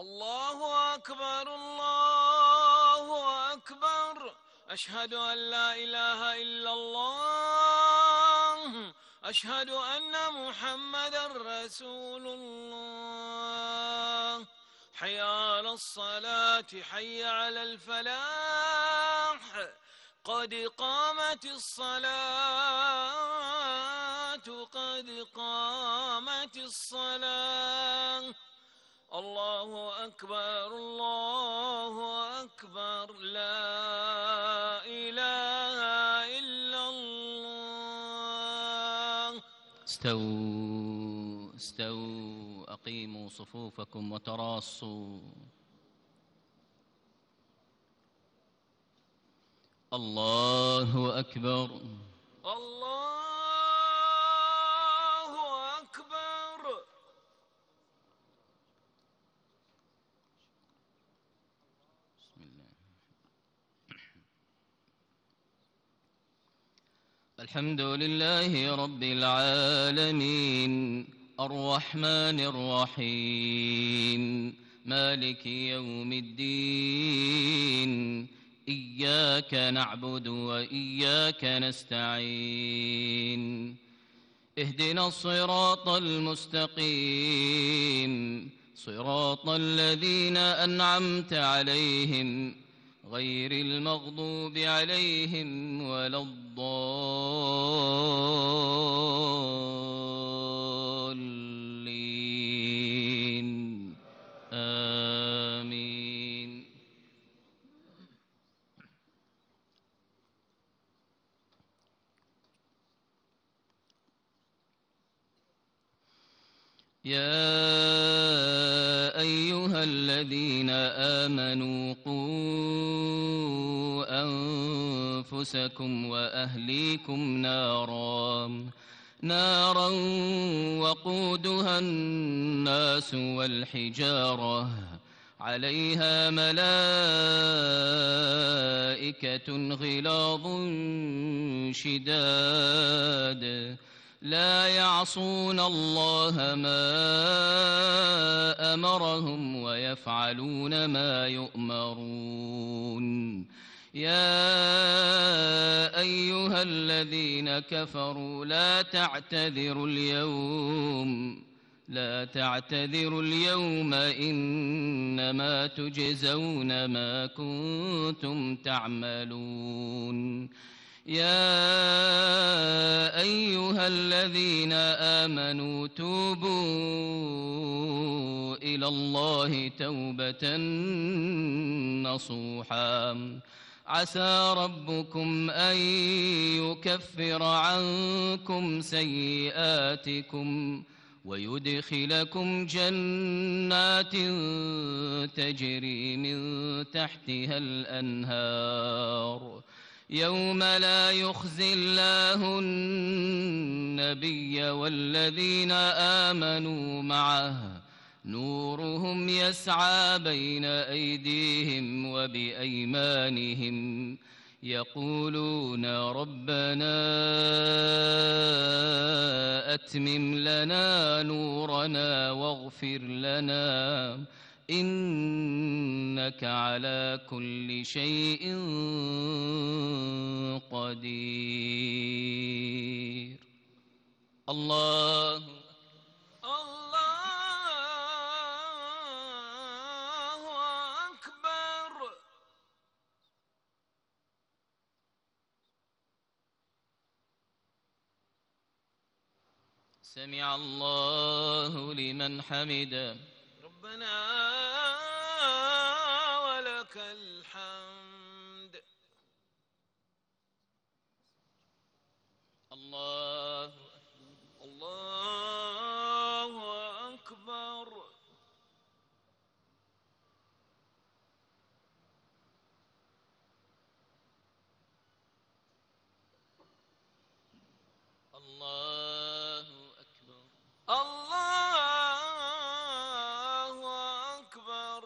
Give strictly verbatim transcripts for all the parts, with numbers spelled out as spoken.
الله أكبر الله أكبر. أشهد أن لا إله إلا الله. أشهد أن محمدا رسول الله. حي على الصلاة حي على الفلاح. قد قامت الصلاة قد قامت الصلاة. الله أكبر الله أكبر. لا إله إلا الله. استووا استووا أقيموا صفوفكم وتراصوا. الله أكبر الله أكبر. بسم الله. الحمد لله رب العالمين الرحمن الرحيم مالك يوم الدين. إياك نعبد وإياك نستعين. اهدنا الصراط المستقيم صراط الذين أنعمت عليهم غير المغضوب عليهم ولا الضالين. آمين. يا أيها الذين آمنوا قوا أنفسكم وأهليكم نارا نارا وقودها الناس والحجارة عليها ملائكة غلاظ شداد لا يعصون الله ما أمرهم ويفعلون ما يؤمرون. يا أيها الذين كفروا لا تعتذروا اليوم لا تعتذروا اليوم إنما تجزون ما كنتم تعملون. يا أيها الذين آمنوا توبوا إلى الله توبة نصوحا عسى ربكم أن يكفر عنكم سيئاتكم ويدخلكم جنات تجري من تحتها الأنهار يوم لا يخزي الله النبي والذين آمنوا معه نورهم يسعى بين أيديهم وبأيمانهم يقولون ربنا أتمم لنا نورنا واغفر لنا إنك على كل شيء قدير. الله الله أكبر. سمع الله لمن حمده. ربنا ولك الحمد. الله الله أكبر. الله أكبر. الله أكبر.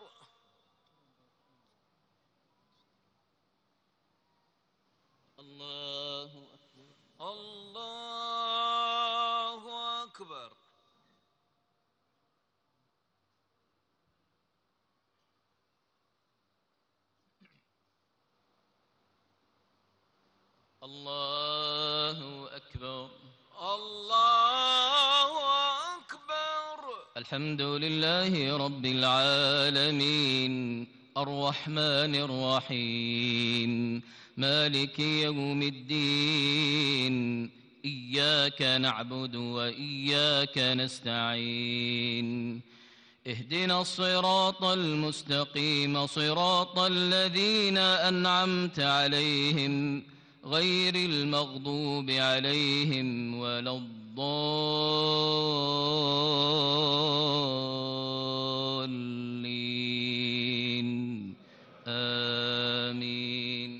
الله أكبر. الله الله أكبر. الله أكبر. الحمد لله رب العالمين الرحمن الرحيم مالك يوم الدين إياك نعبد وإياك نستعين اهدنا الصراط المستقيم صراط الذين أنعمت عليهم غير المغضوب عليهم ولا الضالين آمين.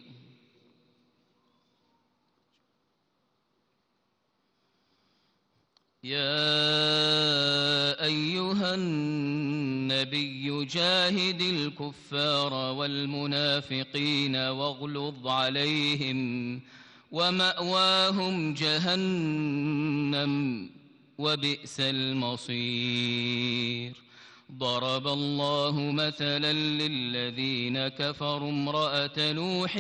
يا أيها النبي جاهد الكفار والمنافقين واغلظ عليهم ومأواهم جهنم وبئس المصير. ضرب الله مثلا للذين كفروا امرأة نوح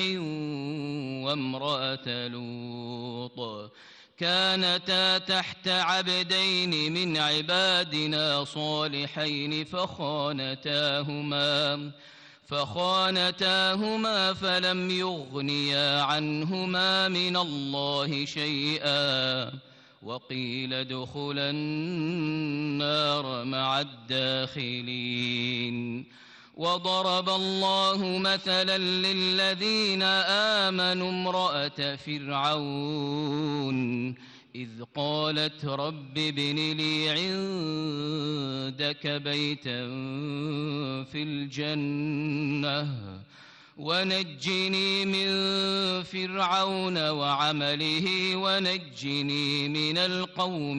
وامرأة لوط كانتا تحت عبدين من عبادنا صالحين فخانتاهما فخانتاهما فلم يغنيا عنهما من الله شيئا وقيل ادخلا النار مع الداخلين. وضرب الله مثلا للذين آمنوا امرأة فرعون إذ قالت رب ابن لي عندك بيتا في الجنة ونجني من فرعون وعمله ونجني من القوم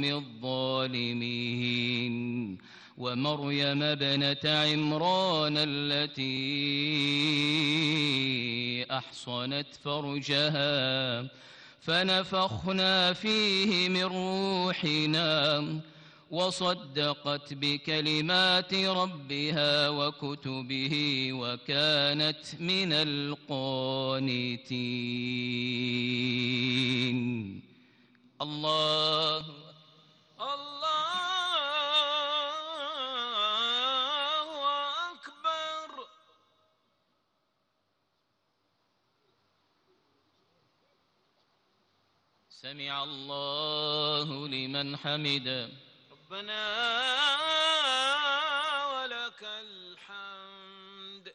الظالمين. ومريم ابنة عمران التي أحصنت فرجها فنفخنا فيه من روحنا وصدقت بكلمات ربها وكتبه وكانت من القانتين. الله الله أكبر. سمع الله لمن حمده. ربنا ولك الحمد.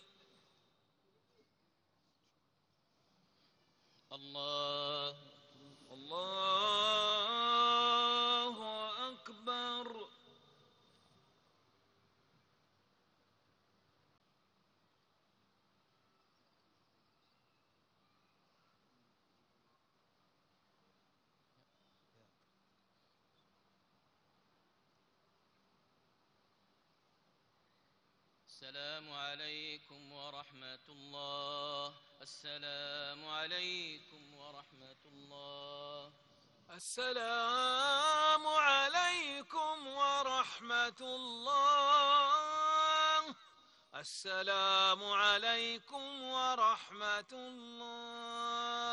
الله الله أكبر. السلام عليكم ورحمة الله. السلام عليكم ورحمة الله. السلام عليكم ورحمة الله. السلام عليكم ورحمة الله.